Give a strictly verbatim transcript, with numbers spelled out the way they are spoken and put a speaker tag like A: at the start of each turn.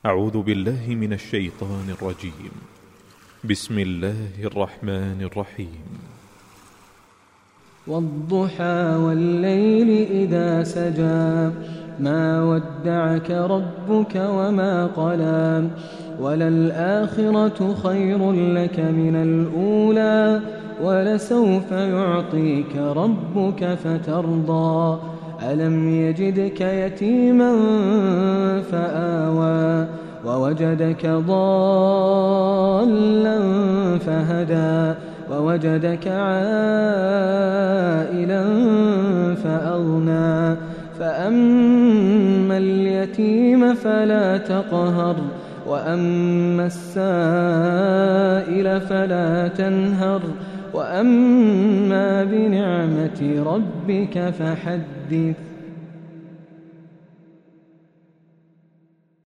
A: أعوذ بالله من الشيطان الرجيم. بسم الله الرحمن الرحيم.
B: والضحى والليل إذا سجى ما ودعك ربك وما قلى وللآخرة خير لك من الأولى ولسوف يعطيك ربك فترضى ألم يجدك يتيما فآوى ووجدك ضالا فهدى ووجدك عائلا فأغنى فأما اليتيم فلا تقهر وأما السائل فلا تنهر وأما بنعمة ربك فحدث.